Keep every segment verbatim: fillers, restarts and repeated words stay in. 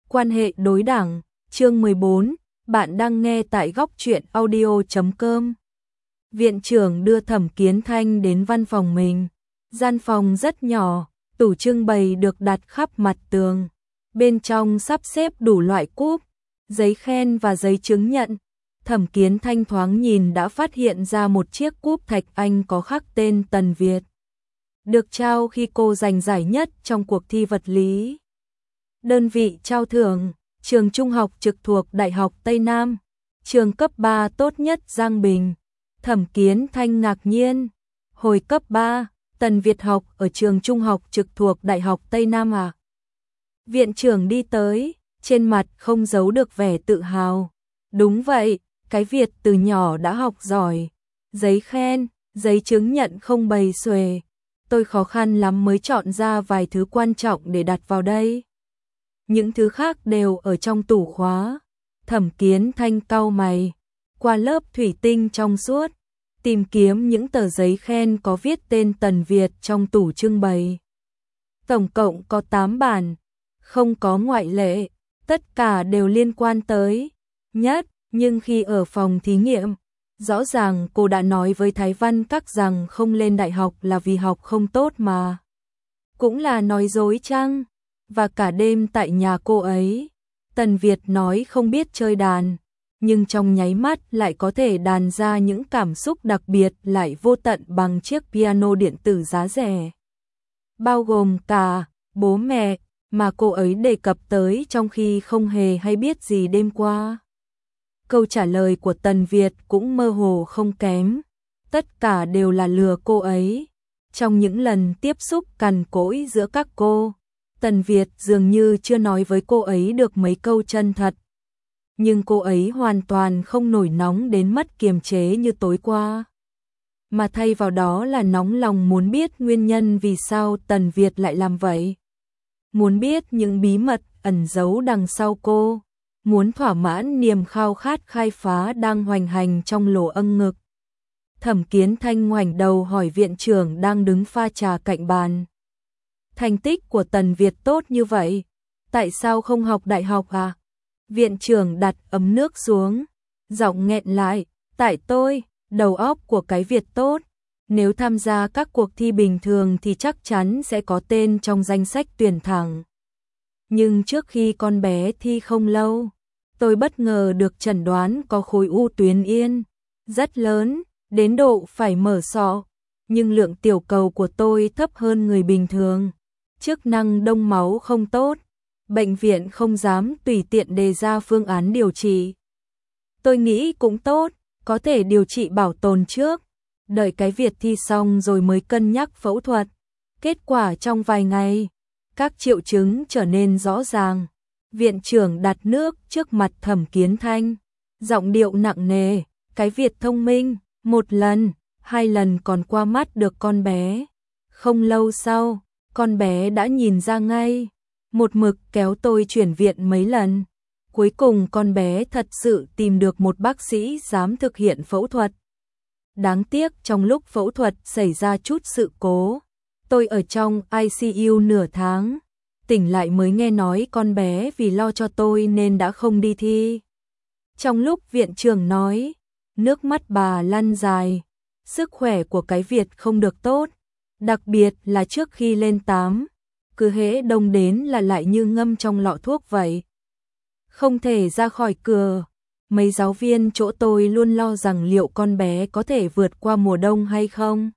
Quan hệ đối đẳng, chương mười bốn, bạn đang nghe tại góc truyện audio chấm com. Viện trưởng đưa Thẩm Kiến Thanh đến văn phòng mình. Gian phòng rất nhỏ, tủ trưng bày được đặt khắp mặt tường. Bên trong sắp xếp đủ loại cúp, giấy khen và giấy chứng nhận. Thẩm Kiến Thanh thoáng nhìn đã phát hiện ra một chiếc cúp thạch anh có khắc tên Tần Việt. Được trao khi cô giành giải nhất trong cuộc thi vật lý. Đơn vị trao thưởng, trường trung học trực thuộc Đại học Tây Nam, trường cấp ba tốt nhất Giang Bình. Thẩm Kiến Thanh ngạc nhiên, hồi cấp ba, Tần Việt học ở trường trung học trực thuộc Đại học Tây Nam à? Viện trưởng đi tới, trên mặt không giấu được vẻ tự hào. Đúng vậy, cái Việt từ nhỏ đã học giỏi. Giấy khen, giấy chứng nhận không bày xuề. Tôi khó khăn lắm mới chọn ra vài thứ quan trọng để đặt vào đây. Những thứ khác đều ở trong tủ khóa. Thẩm Kiến Thanh cau mày, qua lớp thủy tinh trong suốt, tìm kiếm những tờ giấy khen có viết tên Tần Việt trong tủ trưng bày. Tổng cộng có tám bản, không có ngoại lệ, tất cả đều liên quan tới nhất, nhưng khi ở phòng thí nghiệm, rõ ràng cô đã nói với Thái Văn Các rằng không lên đại học là vì học không tốt mà. Cũng là nói dối chăng? Và cả đêm tại nhà cô ấy, Tần Việt nói không biết chơi đàn, nhưng trong nháy mắt lại có thể đàn ra những cảm xúc đặc biệt lại vô tận bằng chiếc piano điện tử giá rẻ. Bao gồm cả bố mẹ mà cô ấy đề cập tới trong khi không hề hay biết gì đêm qua. Câu trả lời của Tần Việt cũng mơ hồ không kém, tất cả đều là lừa cô ấy. Trong những lần tiếp xúc cằn cỗi giữa các cô, Tần Việt dường như chưa nói với cô ấy được mấy câu chân thật. Nhưng cô ấy hoàn toàn không nổi nóng đến mất kiềm chế như tối qua. Mà thay vào đó là nóng lòng muốn biết nguyên nhân vì sao Tần Việt lại làm vậy. Muốn biết những bí mật ẩn giấu đằng sau cô. Muốn thỏa mãn niềm khao khát khai phá đang hoành hành trong lỗ âng ngực. Thẩm Kiến Thanh ngoảnh đầu hỏi viện trưởng đang đứng pha trà cạnh bàn. Thành tích của Tần Việt tốt như vậy, tại sao không học đại học à? Viện trưởng đặt ấm nước xuống, giọng nghẹn lại, tại tôi, đầu óc của cái Việt tốt, nếu tham gia các cuộc thi bình thường thì chắc chắn sẽ có tên trong danh sách tuyển thẳng. Nhưng trước khi con bé thi không lâu, tôi bất ngờ được chẩn đoán có khối u tuyến yên, rất lớn, đến độ phải mở sọ, nhưng lượng tiểu cầu của tôi thấp hơn người bình thường. Chức năng đông máu không tốt, bệnh viện không dám tùy tiện đề ra phương án điều trị. Tôi nghĩ cũng tốt, có thể điều trị bảo tồn trước, đợi cái Việt thi xong rồi mới cân nhắc phẫu thuật. Kết quả trong vài ngày, các triệu chứng trở nên rõ ràng. Viện trưởng đặt nước trước mặt Thẩm Kiến Thanh, giọng điệu nặng nề, cái Việt thông minh, một lần, hai lần còn qua mắt được con bé. Không lâu sau, con bé đã nhìn ra ngay, một mực kéo tôi chuyển viện mấy lần. Cuối cùng con bé thật sự tìm được một bác sĩ dám thực hiện phẫu thuật. Đáng tiếc trong lúc phẫu thuật xảy ra chút sự cố. Tôi ở trong i xê u nửa tháng, tỉnh lại mới nghe nói con bé vì lo cho tôi nên đã không đi thi. Trong lúc viện trưởng nói, nước mắt bà lăn dài, sức khỏe của cái Việt không được tốt. Đặc biệt là trước khi lên tám, cứ hễ đông đến là lại như ngâm trong lọ thuốc vậy. Không thể ra khỏi cửa, mấy giáo viên chỗ tôi luôn lo rằng liệu con bé có thể vượt qua mùa đông hay không.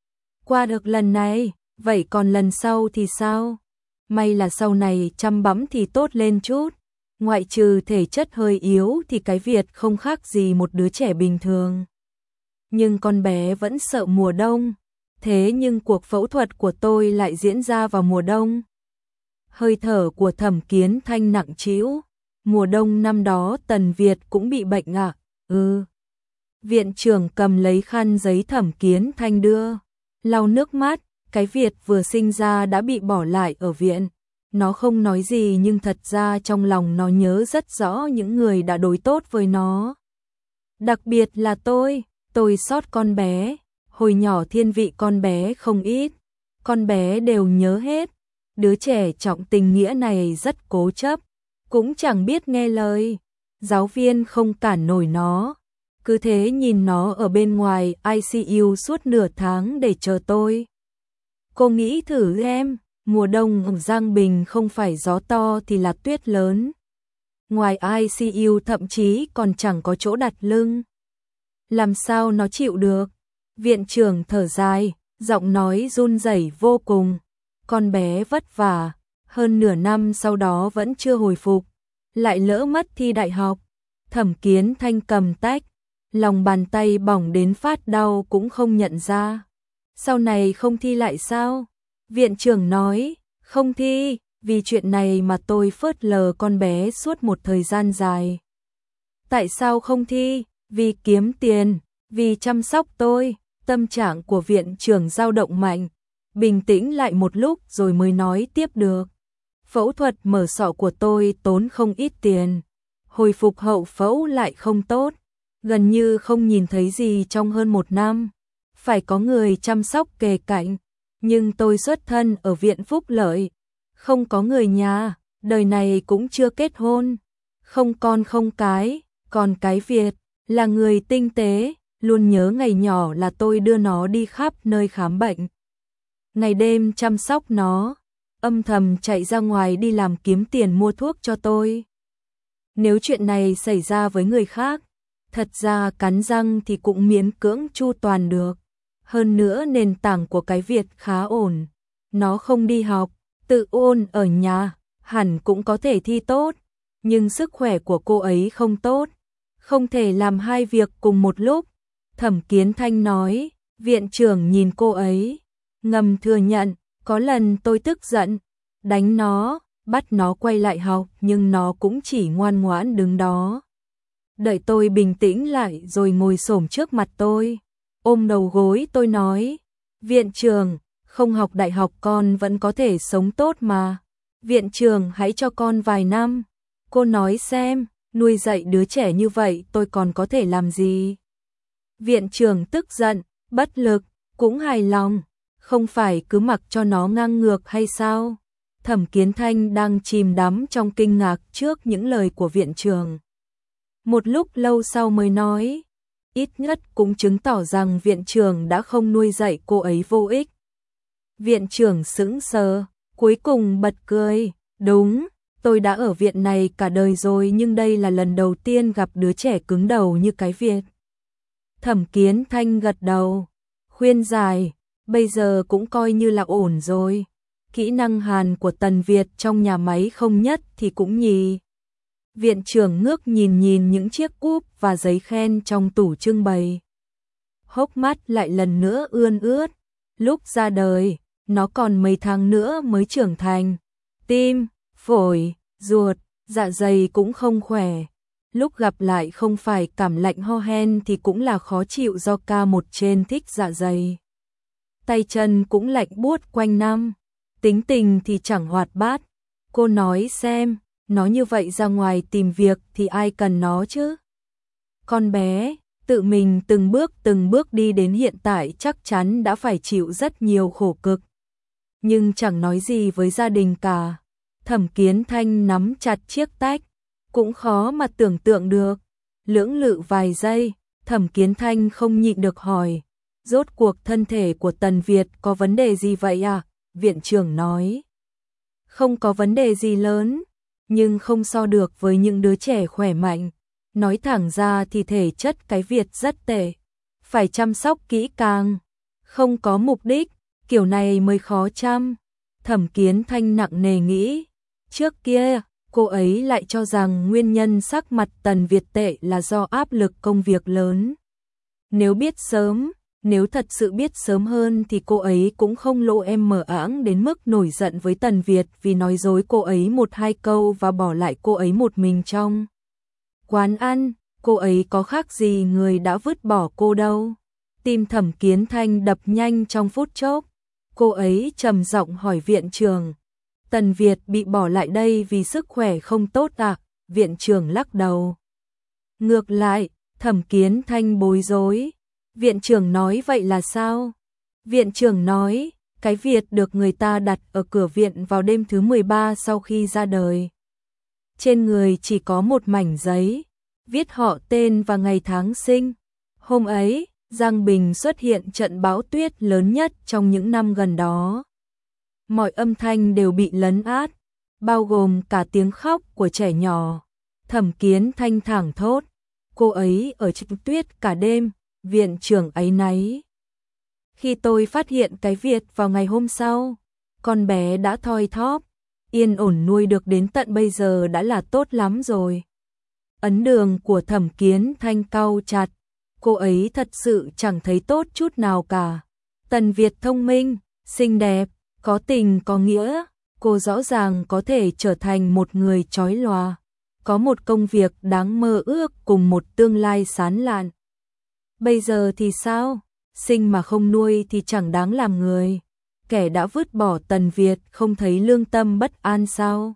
Qua được lần này, vậy còn lần sau thì sao? May là sau này chăm bẵm thì tốt lên chút, ngoại trừ thể chất hơi yếu thì cái Việt không khác gì một đứa trẻ bình thường. Nhưng con bé vẫn sợ mùa đông. Thế nhưng cuộc phẫu thuật của tôi lại diễn ra vào mùa đông. Hơi thở của Thẩm Kiến Thanh nặng trĩu. Mùa đông năm đó Tần Việt cũng bị bệnh à? Ừ. Viện trưởng cầm lấy khăn giấy Thẩm Kiến Thanh đưa, lau nước mắt. Cái Việt vừa sinh ra đã bị bỏ lại ở viện. Nó không nói gì nhưng thật ra trong lòng nó nhớ rất rõ những người đã đối tốt với nó. Đặc biệt là tôi, tôi xót con bé. Hồi nhỏ thiên vị con bé không ít, con bé đều nhớ hết. Đứa trẻ trọng tình nghĩa này rất cố chấp, cũng chẳng biết nghe lời. Giáo viên không cản nổi nó, cứ thế nhìn nó ở bên ngoài i xê u suốt nửa tháng để chờ tôi. Cô nghĩ thử em, mùa đông ở Giang Bình không phải gió to thì là tuyết lớn. Ngoài i xê u thậm chí còn chẳng có chỗ đặt lưng. Làm sao nó chịu được? Viện trưởng thở dài, giọng nói run rẩy vô cùng. Con bé vất vả, hơn nửa năm sau đó vẫn chưa hồi phục, lại lỡ mất thi đại học. Thẩm Kiến Thanh cầm tách, lòng bàn tay bỏng đến phát đau cũng không nhận ra. Sau này không thi lại sao? Viện trưởng nói, không thi, vì chuyện này mà tôi phớt lờ con bé suốt một thời gian dài. Tại sao không thi? Vì kiếm tiền, vì chăm sóc tôi. Tâm trạng của viện trưởng dao động mạnh, bình tĩnh lại một lúc rồi mới nói tiếp được. Phẫu thuật mở sọ của tôi tốn không ít tiền, hồi phục hậu phẫu lại không tốt, gần như không nhìn thấy gì trong hơn một năm. Phải có người chăm sóc kề cạnh, nhưng tôi xuất thân ở viện phúc lợi, không có người nhà, đời này cũng chưa kết hôn, không con không cái, còn cái Việt là người tinh tế, luôn nhớ ngày nhỏ là tôi đưa nó đi khắp nơi khám bệnh. Ngày đêm chăm sóc nó, âm thầm chạy ra ngoài đi làm kiếm tiền mua thuốc cho tôi. Nếu chuyện này xảy ra với người khác, thật ra cắn răng thì cũng miễn cưỡng chu toàn được. Hơn nữa nền tảng của cái Việt khá ổn, nó không đi học, tự ôn ở nhà, hẳn cũng có thể thi tốt, nhưng sức khỏe của cô ấy không tốt, không thể làm hai việc cùng một lúc. Thẩm Kiến Thanh nói, viện trưởng nhìn cô ấy, ngầm thừa nhận, có lần tôi tức giận, đánh nó, bắt nó quay lại học nhưng nó cũng chỉ ngoan ngoãn đứng đó. Đợi tôi bình tĩnh lại rồi ngồi xổm trước mặt tôi, ôm đầu gối tôi nói, viện trưởng, không học đại học con vẫn có thể sống tốt mà. Viện trưởng hãy cho con vài năm. Cô nói xem, nuôi dạy đứa trẻ như vậy tôi còn có thể làm gì? Viện trưởng tức giận, bất lực, cũng hài lòng, không phải cứ mặc cho nó ngang ngược hay sao? Thẩm Kiến Thanh đang chìm đắm trong kinh ngạc trước những lời của viện trưởng. Một lúc lâu sau mới nói, ít nhất cũng chứng tỏ rằng viện trưởng đã không nuôi dạy cô ấy vô ích. Viện trưởng sững sờ, cuối cùng bật cười, đúng, tôi đã ở viện này cả đời rồi nhưng đây là lần đầu tiên gặp đứa trẻ cứng đầu như cái Việt. Thẩm Kiến Thanh gật đầu, khuyên giải, bây giờ cũng coi như là ổn rồi. Kỹ năng Hàn của Tần Việt trong nhà máy không nhất thì cũng nhì. Viện trưởng ngước nhìn nhìn những chiếc cúp và giấy khen trong tủ trưng bày. Hốc mắt lại lần nữa ươn ướt. Lúc ra đời, nó còn mấy tháng nữa mới trưởng thành. Tim, phổi, ruột, dạ dày cũng không khỏe. Lúc gặp lại không phải cảm lạnh ho hen thì cũng là khó chịu do ca một trên thích dạ dày. Tay chân cũng lạnh buốt quanh năm. Tính tình thì chẳng hoạt bát. Cô nói xem, nó như vậy ra ngoài tìm việc thì ai cần nó chứ? Con bé, tự mình từng bước từng bước đi đến hiện tại chắc chắn đã phải chịu rất nhiều khổ cực. Nhưng chẳng nói gì với gia đình cả. Thẩm Kiến Thanh nắm chặt chiếc tách, cũng khó mà tưởng tượng được. Lưỡng lự vài giây, Thẩm Kiến Thanh không nhịn được hỏi, rốt cuộc thân thể của Tần Việt có vấn đề gì vậy à? Viện trưởng nói, không có vấn đề gì lớn, nhưng không so được với những đứa trẻ khỏe mạnh. Nói thẳng ra thì thể chất cái Việt rất tệ, phải chăm sóc kỹ càng, không có mục đích, kiểu này mới khó chăm. Thẩm Kiến Thanh nặng nề nghĩ, trước kia, cô ấy lại cho rằng nguyên nhân sắc mặt Tần Việt tệ là do áp lực công việc lớn. Nếu biết sớm, nếu thật sự biết sớm hơn thì cô ấy cũng không lộ em mờ ảng đến mức nổi giận với Tần Việt vì nói dối cô ấy một hai câu và bỏ lại cô ấy một mình trong quán ăn. Cô ấy có khác gì người đã vứt bỏ cô đâu. Tim Thẩm Kiến Thanh đập nhanh trong phút chốc. Cô ấy trầm giọng hỏi viện trưởng, Tần Việt bị bỏ lại đây vì sức khỏe không tốt à? Viện trưởng lắc đầu. Ngược lại, Thẩm Kiến Thanh bối rối. Viện trưởng nói vậy là sao? Viện trưởng nói, cái Việt được người ta đặt ở cửa viện vào đêm thứ mười ba sau khi ra đời. trên người chỉ có một mảnh giấy, viết họ tên và ngày tháng sinh. Hôm ấy, Giang Bình xuất hiện trận bão tuyết lớn nhất trong những năm gần đó. Mọi âm thanh đều bị lấn át, bao gồm cả tiếng khóc của trẻ nhỏ. Thẩm Kiến Thanh thảng thốt, cô ấy ở trong tuyết cả đêm, viện trưởng áy náy. Khi tôi phát hiện cái việc vào ngày hôm sau, con bé đã thoi thóp, yên ổn nuôi được đến tận bây giờ đã là tốt lắm rồi. Ấn đường của Thẩm Kiến Thanh cau chặt, cô ấy thật sự chẳng thấy tốt chút nào cả. Tần Việt thông minh, xinh đẹp, có tình có nghĩa, cô rõ ràng có thể trở thành một người chói lòa, có một công việc đáng mơ ước cùng một tương lai sáng lạn. Bây giờ thì sao? Sinh mà không nuôi thì chẳng đáng làm người. Kẻ đã vứt bỏ Tần Việt không thấy lương tâm bất an sao?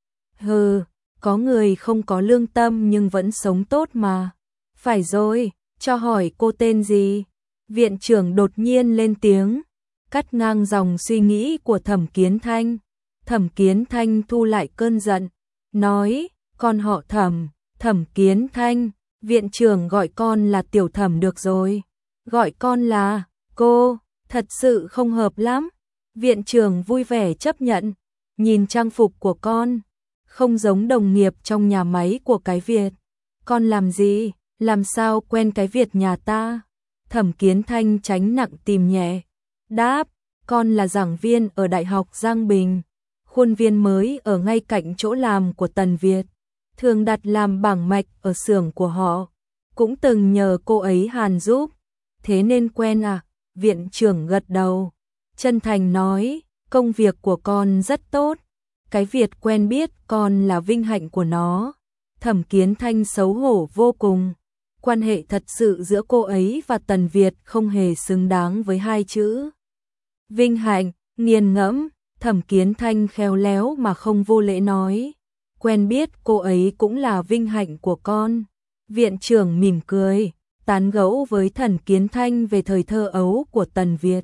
Hừ, có người không có lương tâm nhưng vẫn sống tốt mà. Phải rồi, cho hỏi cô tên gì? Viện trưởng đột nhiên lên tiếng, cắt ngang dòng suy nghĩ của Thẩm Kiến Thanh. Thẩm Kiến Thanh thu lại cơn giận, nói, con họ Thẩm, Thẩm Kiến Thanh, viện trưởng gọi con là Tiểu Thẩm được rồi. Gọi con là cô, thật sự không hợp lắm. Viện trưởng vui vẻ chấp nhận, nhìn trang phục của con, không giống đồng nghiệp trong nhà máy của cái Việt. Con làm gì, làm sao quen cái Việt nhà ta? Thẩm Kiến Thanh tránh nặng tìm nhẹ, đáp, con là giảng viên ở Đại học Giang Bình, khuôn viên mới ở ngay cạnh chỗ làm của Tần Việt, thường đặt làm bảng mạch ở xưởng của họ, cũng từng nhờ cô ấy hàn giúp, thế nên quen à? Viện trưởng gật đầu, chân thành nói, công việc của con rất tốt, cái Việt quen biết con là vinh hạnh của nó. Thẩm Kiến Thanh xấu hổ vô cùng, quan hệ thật sự giữa cô ấy và Tần Việt không hề xứng đáng với hai chữ vinh hạnh. Nghiền ngẫm, Thẩm Kiến Thanh khéo léo mà không vô lễ nói, quen biết cô ấy cũng là vinh hạnh của con. Viện trưởng mỉm cười, tán gẫu với Thẩm Kiến Thanh về thời thơ ấu của Tần Việt.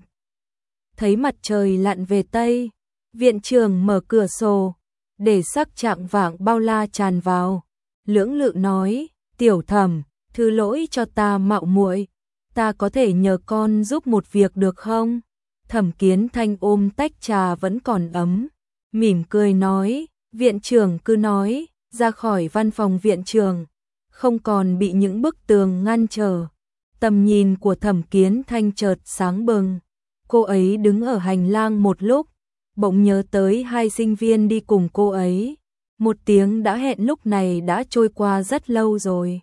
Thấy mặt trời lặn về Tây, viện trưởng mở cửa sổ, để sắc chạng vạng bao la tràn vào. Lưỡng lự nói, Tiểu Thẩm, thứ lỗi cho ta mạo muội, ta có thể nhờ con giúp một việc được không? Thẩm Kiến Thanh ôm tách trà vẫn còn ấm, mỉm cười nói, viện trưởng cứ nói. Ra khỏi văn phòng viện trưởng, không còn bị những bức tường ngăn trở. Tầm nhìn của Thẩm Kiến Thanh chợt sáng bừng. Cô ấy đứng ở hành lang một lúc, bỗng nhớ tới hai sinh viên đi cùng cô ấy. Một tiếng đã hẹn lúc này đã trôi qua rất lâu rồi.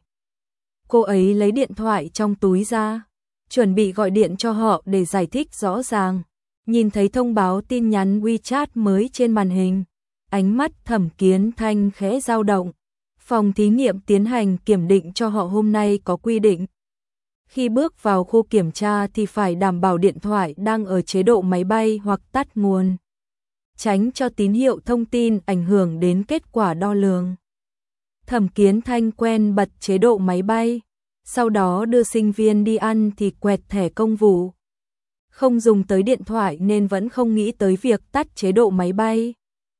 Cô ấy lấy điện thoại trong túi ra, chuẩn bị gọi điện cho họ để giải thích rõ ràng. Nhìn thấy thông báo tin nhắn WeChat mới trên màn hình, ánh mắt Thẩm Kiến Thanh khẽ dao động. Phòng thí nghiệm tiến hành kiểm định cho họ hôm nay có quy định. Khi bước vào khu kiểm tra thì phải đảm bảo điện thoại đang ở chế độ máy bay hoặc tắt nguồn, tránh cho tín hiệu thông tin ảnh hưởng đến kết quả đo lường. Thẩm Kiến Thanh quen bật chế độ máy bay, sau đó đưa sinh viên đi ăn thì quẹt thẻ công vụ. Không dùng tới điện thoại nên vẫn không nghĩ tới việc tắt chế độ máy bay.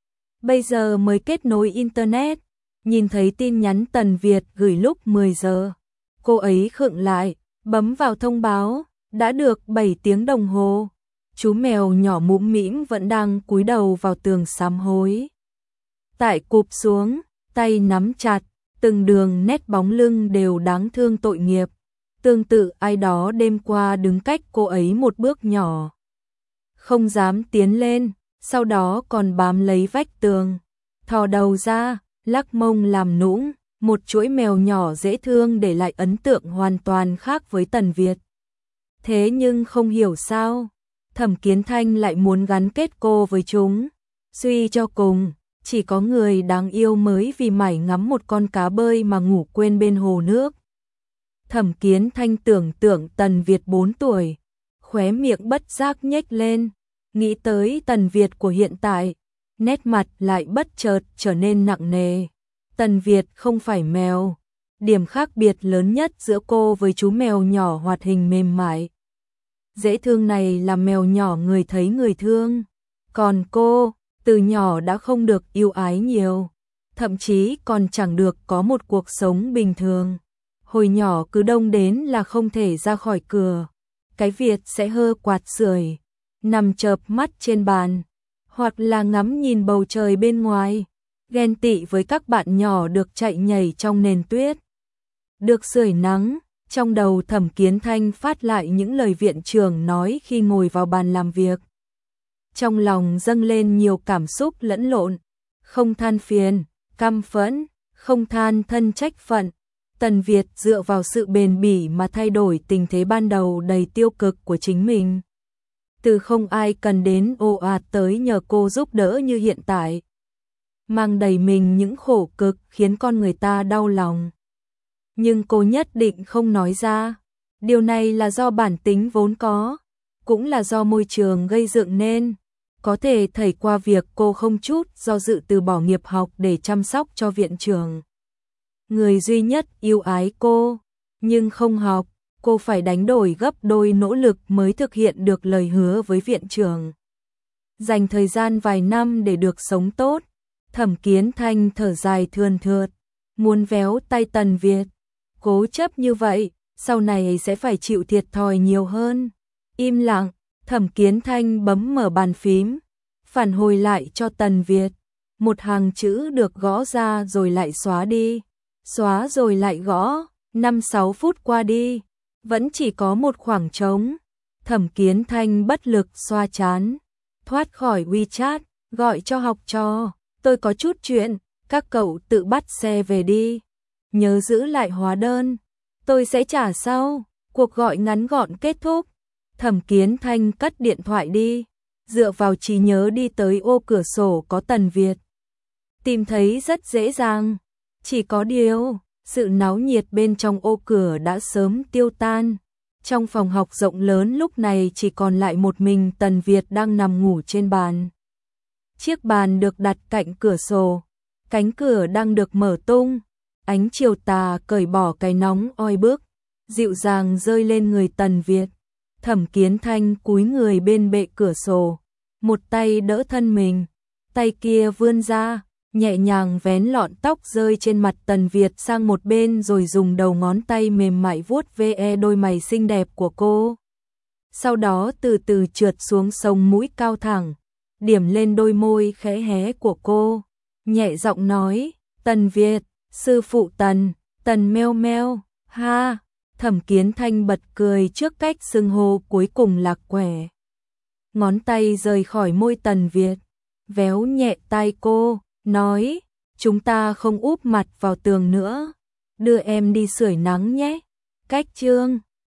Bây giờ mới kết nối Internet, nhìn thấy tin nhắn Tần Việt gửi lúc mười giờ. Cô ấy khựng lại, bấm vào thông báo, đã được bảy tiếng đồng hồ. Chú mèo nhỏ mũm mĩm vẫn đang cúi đầu vào tường sám hối. Tại cụp xuống, tay nắm chặt, từng đường nét bóng lưng đều đáng thương tội nghiệp. Tương tự ai đó đêm qua đứng cách cô ấy một bước nhỏ, không dám tiến lên, sau đó còn bám lấy vách tường, thò đầu ra, lắc mông làm nũng. Một chuỗi mèo nhỏ dễ thương để lại ấn tượng hoàn toàn khác với Tần Việt. Thế nhưng không hiểu sao, Thẩm Kiến Thanh lại muốn gắn kết cô với chúng. Suy cho cùng, chỉ có người đáng yêu mới vì mải ngắm một con cá bơi mà ngủ quên bên hồ nước. Thẩm Kiến Thanh tưởng tượng Tần Việt bốn tuổi, khóe miệng bất giác nhếch lên, nghĩ tới Tần Việt của hiện tại, nét mặt lại bất chợt trở nên nặng nề. Tần Việt không phải mèo, điểm khác biệt lớn nhất giữa cô với chú mèo nhỏ hoạt hình mềm mại, dễ thương này là mèo nhỏ người thấy người thương, còn cô, từ nhỏ đã không được yêu ái nhiều. thậm chí còn chẳng được có một cuộc sống bình thường. Hồi nhỏ cứ đông đến là không thể ra khỏi cửa. Cái Việt sẽ hơ quạt sưởi, nằm chợp mắt trên bàn, hoặc là ngắm nhìn bầu trời bên ngoài, ghen tị với các bạn nhỏ được chạy nhảy trong nền tuyết. Được sưởi nắng, trong đầu Thẩm Kiến Thanh phát lại những lời viện trưởng nói khi ngồi vào bàn làm việc. Trong lòng dâng lên nhiều cảm xúc lẫn lộn, không than phiền, căm phẫn, không than thân trách phận. Tần Việt dựa vào sự bền bỉ mà thay đổi tình thế ban đầu đầy tiêu cực của chính mình. Từ không ai cần đến ồ ạt tới nhờ cô giúp đỡ như hiện tại. Mang đầy mình những khổ cực khiến con người ta đau lòng. Nhưng cô nhất định không nói ra. Điều này là do bản tính vốn có, cũng là do môi trường gây dựng nên. Có thể thảy qua việc cô không chút do dự từ bỏ nghiệp học để chăm sóc cho viện trưởng, người duy nhất yêu ái cô, nhưng không học, cô phải đánh đổi gấp đôi nỗ lực mới thực hiện được lời hứa với viện trưởng. Dành thời gian vài năm để được sống tốt, Thẩm Kiến Thanh thở dài thườn thượt, muốn véo tay Tần Việt. Cố chấp như vậy, sau này sẽ phải chịu thiệt thòi nhiều hơn. Im lặng, Thẩm Kiến Thanh bấm mở bàn phím, phản hồi lại cho Tần Việt. Một hàng chữ được gõ ra rồi lại xóa đi, xóa rồi lại gõ, năm sáu phút qua đi, vẫn chỉ có một khoảng trống. Thẩm Kiến Thanh bất lực xoa trán, thoát khỏi WeChat, gọi cho học trò, tôi có chút chuyện, các cậu tự bắt xe về đi. Nhớ giữ lại hóa đơn, tôi sẽ trả sau. Cuộc gọi ngắn gọn kết thúc. Thẩm Kiến Thanh cất điện thoại đi, dựa vào trí nhớ đi tới ô cửa sổ có Tần Việt. Tìm thấy rất dễ dàng, chỉ có điều, sự náo nhiệt bên trong ô cửa đã sớm tiêu tan. Trong phòng học rộng lớn lúc này chỉ còn lại một mình Tần Việt đang nằm ngủ trên bàn. Chiếc bàn được đặt cạnh cửa sổ, cánh cửa đang được mở tung. Ánh chiều tà cởi bỏ cái nóng oi bức, dịu dàng rơi lên người Tần Việt. Thẩm Kiến Thanh cúi người bên bệ cửa sổ, một tay đỡ thân mình, tay kia vươn ra, nhẹ nhàng vén lọn tóc rơi trên mặt Tần Việt sang một bên rồi dùng đầu ngón tay mềm mại vuốt ve đôi mày xinh đẹp của cô. Sau đó từ từ trượt xuống sống mũi cao thẳng, điểm lên đôi môi khẽ hé của cô, nhẹ giọng nói, Tần Việt, sư phụ Tần, Tần meo meo, ha. Thẩm Kiến Thanh bật cười trước cách xưng hô cuối cùng lạc quẻ. Ngón tay rời khỏi môi Tần Việt, véo nhẹ tai cô, nói, chúng ta không úp mặt vào tường nữa, đưa em đi sưởi nắng nhé. Cách chương